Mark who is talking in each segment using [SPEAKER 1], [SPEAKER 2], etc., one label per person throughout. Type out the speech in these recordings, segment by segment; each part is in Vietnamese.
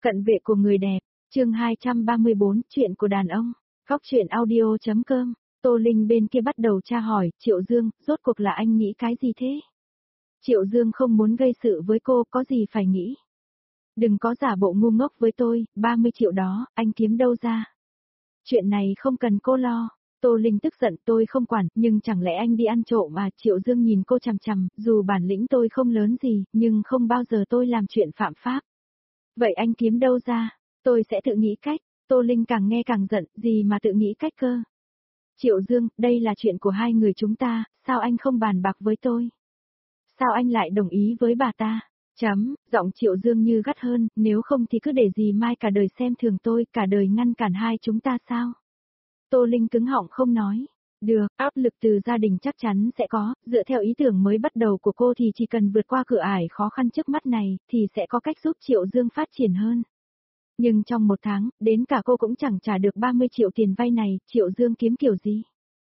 [SPEAKER 1] Cận vệ của người đẹp, chương 234, chuyện của đàn ông, góc chuyện audio.com, Tô Linh bên kia bắt đầu tra hỏi, Triệu Dương, rốt cuộc là anh nghĩ cái gì thế? Triệu Dương không muốn gây sự với cô, có gì phải nghĩ? Đừng có giả bộ ngu ngốc với tôi, 30 triệu đó, anh kiếm đâu ra? Chuyện này không cần cô lo. Tô Linh tức giận, tôi không quản, nhưng chẳng lẽ anh đi ăn trộm mà? Triệu Dương nhìn cô chằm chằm, dù bản lĩnh tôi không lớn gì, nhưng không bao giờ tôi làm chuyện phạm pháp. Vậy anh kiếm đâu ra? Tôi sẽ tự nghĩ cách. Tô Linh càng nghe càng giận, gì mà tự nghĩ cách cơ? Triệu Dương, đây là chuyện của hai người chúng ta, sao anh không bàn bạc với tôi? Sao anh lại đồng ý với bà ta? Giọng Triệu Dương như gắt hơn, nếu không thì cứ để dì Mai cả đời xem thường tôi, cả đời ngăn cản hai chúng ta sao? Tô Linh cứng họng không nói. Được, áp lực từ gia đình chắc chắn sẽ có, dựa theo ý tưởng mới bắt đầu của cô thì chỉ cần vượt qua cửa ải khó khăn trước mắt này, thì sẽ có cách giúp Triệu Dương phát triển hơn. Nhưng trong một tháng, đến cả cô cũng chẳng trả được 30 triệu tiền vay này, Triệu Dương kiếm kiểu gì?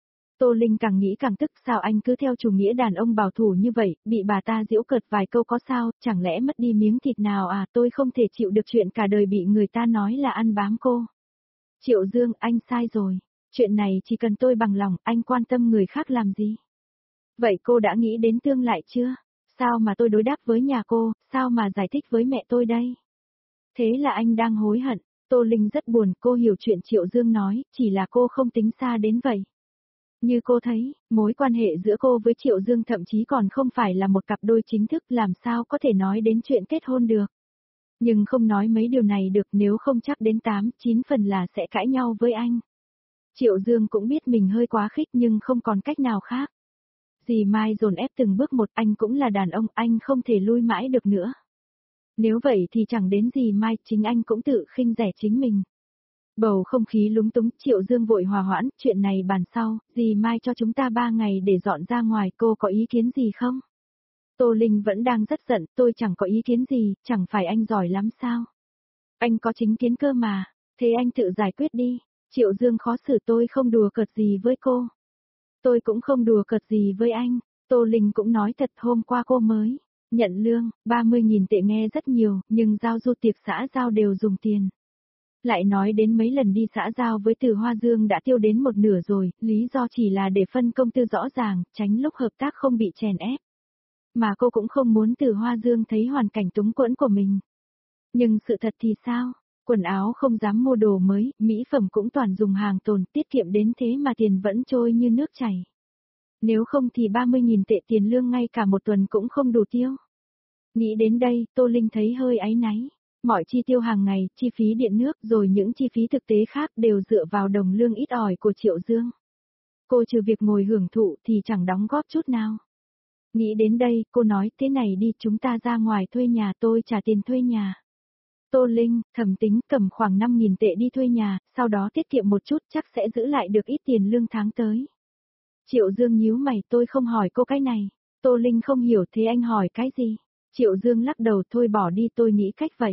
[SPEAKER 1] Tô Linh càng nghĩ càng tức, sao anh cứ theo chủ nghĩa đàn ông bảo thủ như vậy, bị bà ta giễu cợt vài câu có sao, chẳng lẽ mất đi miếng thịt nào à? Tôi không thể chịu được chuyện cả đời bị người ta nói là ăn bám cô. Triệu Dương, anh sai rồi. Chuyện này chỉ cần tôi bằng lòng, anh quan tâm người khác làm gì? Vậy cô đã nghĩ đến tương lai chưa? Sao mà tôi đối đáp với nhà cô, sao mà giải thích với mẹ tôi đây? Thế là anh đang hối hận. Tô Linh rất buồn, cô hiểu chuyện Triệu Dương nói, chỉ là cô không tính xa đến vậy. Như cô thấy, mối quan hệ giữa cô với Triệu Dương thậm chí còn không phải là một cặp đôi chính thức, làm sao có thể nói đến chuyện kết hôn được. Nhưng không nói mấy điều này được, nếu không chắc đến 8-9 phần là sẽ cãi nhau với anh. Triệu Dương cũng biết mình hơi quá khích nhưng không còn cách nào khác. Dì Mai dồn ép từng bước một, anh cũng là đàn ông, anh không thể lui mãi được nữa. Nếu vậy thì chẳng đến dì Mai, chính anh cũng tự khinh rẻ chính mình. Bầu không khí lúng túng, Triệu Dương vội hòa hoãn, chuyện này bàn sau, dì Mai cho chúng ta 3 ngày để dọn ra ngoài, cô có ý kiến gì không? Tô Linh vẫn đang rất giận, tôi chẳng có ý kiến gì, chẳng phải anh giỏi lắm sao? Anh có chính kiến cơ mà, thế anh tự giải quyết đi. Triệu Dương khó xử, tôi không đùa cợt gì với cô. Tôi cũng không đùa cợt gì với anh. Tô Linh cũng nói thật, hôm qua cô mới nhận lương, 30.000 tệ nghe rất nhiều, nhưng giao du tiệc xã giao đều dùng tiền. Lại nói đến mấy lần đi xã giao với Từ Hoa Dương đã tiêu đến một nửa rồi, lý do chỉ là để phân công tư rõ ràng, tránh lúc hợp tác không bị chèn ép. Mà cô cũng không muốn Từ Hoa Dương thấy hoàn cảnh túng quẫn của mình. Nhưng sự thật thì sao? Quần áo không dám mua đồ mới, mỹ phẩm cũng toàn dùng hàng tồn, tiết kiệm đến thế mà tiền vẫn trôi như nước chảy. Nếu không thì 30.000 tệ tiền lương ngay cả một tuần cũng không đủ tiêu. Nghĩ đến đây, Tô Linh thấy hơi áy náy. Mọi chi tiêu hàng ngày, chi phí điện nước rồi những chi phí thực tế khác đều dựa vào đồng lương ít ỏi của Triệu Dương. Cô trừ việc ngồi hưởng thụ thì chẳng đóng góp chút nào. Nghĩ đến đây, cô nói thế này đi, chúng ta ra ngoài thuê nhà, tôi trả tiền thuê nhà. Tô Linh, thầm tính cầm khoảng 5.000 tệ đi thuê nhà, sau đó tiết kiệm một chút chắc sẽ giữ lại được ít tiền lương tháng tới. Triệu Dương nhíu mày, tôi không hỏi cô cái này. Tô Linh không hiểu, thế anh hỏi cái gì? Triệu Dương lắc đầu, thôi bỏ đi, tôi nghĩ cách vậy.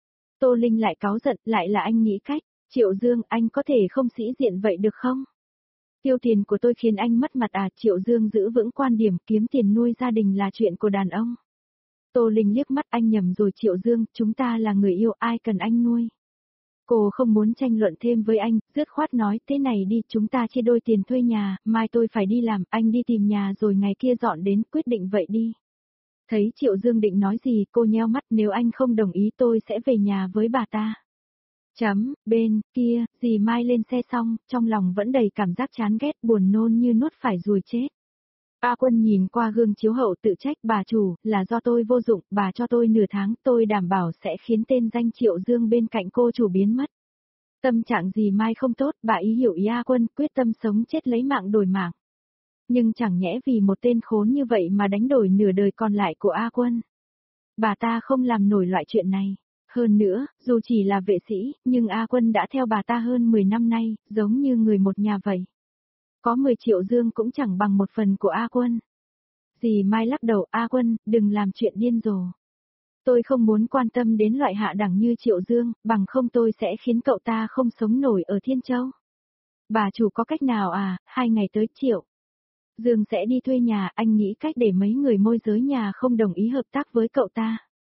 [SPEAKER 1] Tô Linh lại cáu giận, lại là anh nghĩ cách. Triệu Dương, anh có thể không sĩ diện vậy được không? Tiêu tiền của tôi khiến anh mất mặt à? Triệu Dương giữ vững quan điểm kiếm tiền nuôi gia đình là chuyện của đàn ông. Tô Linh liếc mắt, anh nhầm rồi Triệu Dương, chúng ta là người yêu, ai cần anh nuôi. Cô không muốn tranh luận thêm với anh, dứt khoát nói, thế này đi, chúng ta chia đôi tiền thuê nhà, mai tôi phải đi làm, anh đi tìm nhà rồi ngày kia dọn đến, quyết định vậy đi. Thấy Triệu Dương định nói gì, cô nheo mắt, nếu anh không đồng ý tôi sẽ về nhà với bà ta. Bên kia, dì Mai lên xe xong, trong lòng vẫn đầy cảm giác chán ghét, buồn nôn như nuốt phải ruồi chết. A Quân nhìn qua gương chiếu hậu tự trách, bà chủ, là do tôi vô dụng, bà cho tôi nửa tháng, tôi đảm bảo sẽ khiến tên danh Triệu Dương bên cạnh cô chủ biến mất. Tâm trạng dì Mai không tốt, bà ý hiểu ý A Quân, quyết tâm sống chết lấy mạng đổi mạng. Nhưng chẳng nhẽ vì một tên khốn như vậy mà đánh đổi nửa đời còn lại của A Quân. Bà ta không làm nổi loại chuyện này. Hơn nữa, dù chỉ là vệ sĩ, nhưng A Quân đã theo bà ta hơn 10 năm nay, giống như người một nhà vậy. Có 10 triệu dương cũng chẳng bằng một phần của A Quân. Dì Mai lắc đầu, A Quân, đừng làm chuyện điên rồ. Tôi không muốn quan tâm đến loại hạ đẳng như Triệu Dương, bằng không tôi sẽ khiến cậu ta không sống nổi ở Thiên Châu. Bà chủ có cách nào à, 2 ngày tới Triệu Dương sẽ đi thuê nhà, anh nghĩ cách để mấy người môi giới nhà không đồng ý hợp tác với cậu ta.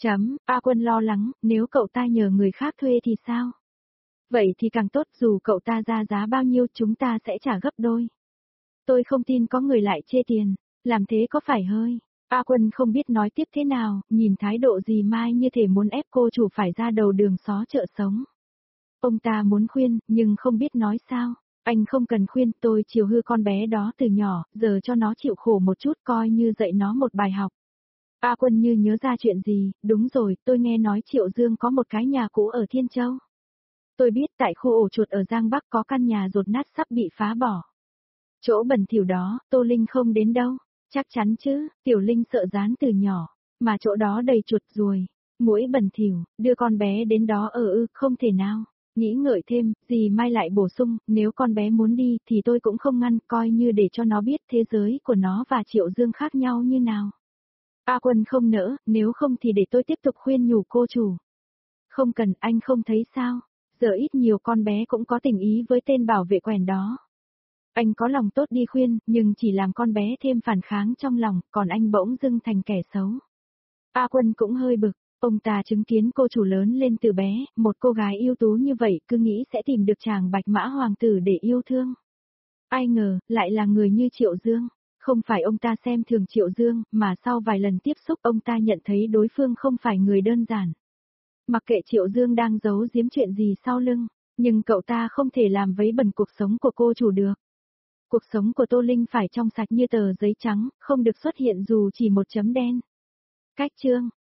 [SPEAKER 1] A Quân lo lắng, nếu cậu ta nhờ người khác thuê thì sao? Vậy thì càng tốt, dù cậu ta ra giá bao nhiêu chúng ta sẽ trả gấp đôi. Tôi không tin có người lại chê tiền, làm thế có phải hơi. A Quân không biết nói tiếp thế nào, nhìn thái độ dì Mai như thể muốn ép cô chủ phải ra đầu đường xó chợ sống. Ông ta muốn khuyên, nhưng không biết nói sao. Anh không cần khuyên, tôi chiều hư con bé đó từ nhỏ, giờ cho nó chịu khổ một chút coi như dạy nó một bài học. A Quân như nhớ ra chuyện gì, đúng rồi, tôi nghe nói Triệu Dương có một cái nhà cũ ở Thiên Châu. Tôi biết tại khu ổ chuột ở Giang Bắc có căn nhà dột nát sắp bị phá bỏ. Chỗ bẩn thỉu đó, Tô Linh không đến đâu. Chắc chắn chứ, Tiểu Linh sợ rán từ nhỏ, mà chỗ đó đầy chuột ruồi, muỗi bẩn thỉu, đưa con bé đến đó không thể nào. Nghĩ ngợi thêm, dì Mai lại bổ sung, nếu con bé muốn đi thì tôi cũng không ngăn, coi như để cho nó biết thế giới của nó và Triệu Dương khác nhau như nào. A Quân không nỡ, nếu không thì để tôi tiếp tục khuyên nhủ cô chủ. Không cần, anh không thấy sao, giờ ít nhiều con bé cũng có tình ý với tên bảo vệ quèn đó. Anh có lòng tốt đi khuyên, nhưng chỉ làm con bé thêm phản kháng trong lòng, còn anh bỗng dưng thành kẻ xấu. A Quân cũng hơi bực, ông ta chứng kiến cô chủ lớn lên từ bé, một cô gái ưu tú như vậy cứ nghĩ sẽ tìm được chàng bạch mã hoàng tử để yêu thương. Ai ngờ, lại là người như Triệu Dương. Không phải ông ta xem thường Triệu Dương, mà sau vài lần tiếp xúc ông ta nhận thấy đối phương không phải người đơn giản. Mặc kệ Triệu Dương đang giấu giếm chuyện gì sau lưng, nhưng cậu ta không thể làm vấy bẩn cuộc sống của cô chủ được. Cuộc sống của Tô Linh phải trong sạch như tờ giấy trắng, không được xuất hiện dù chỉ một chấm đen. Cách chương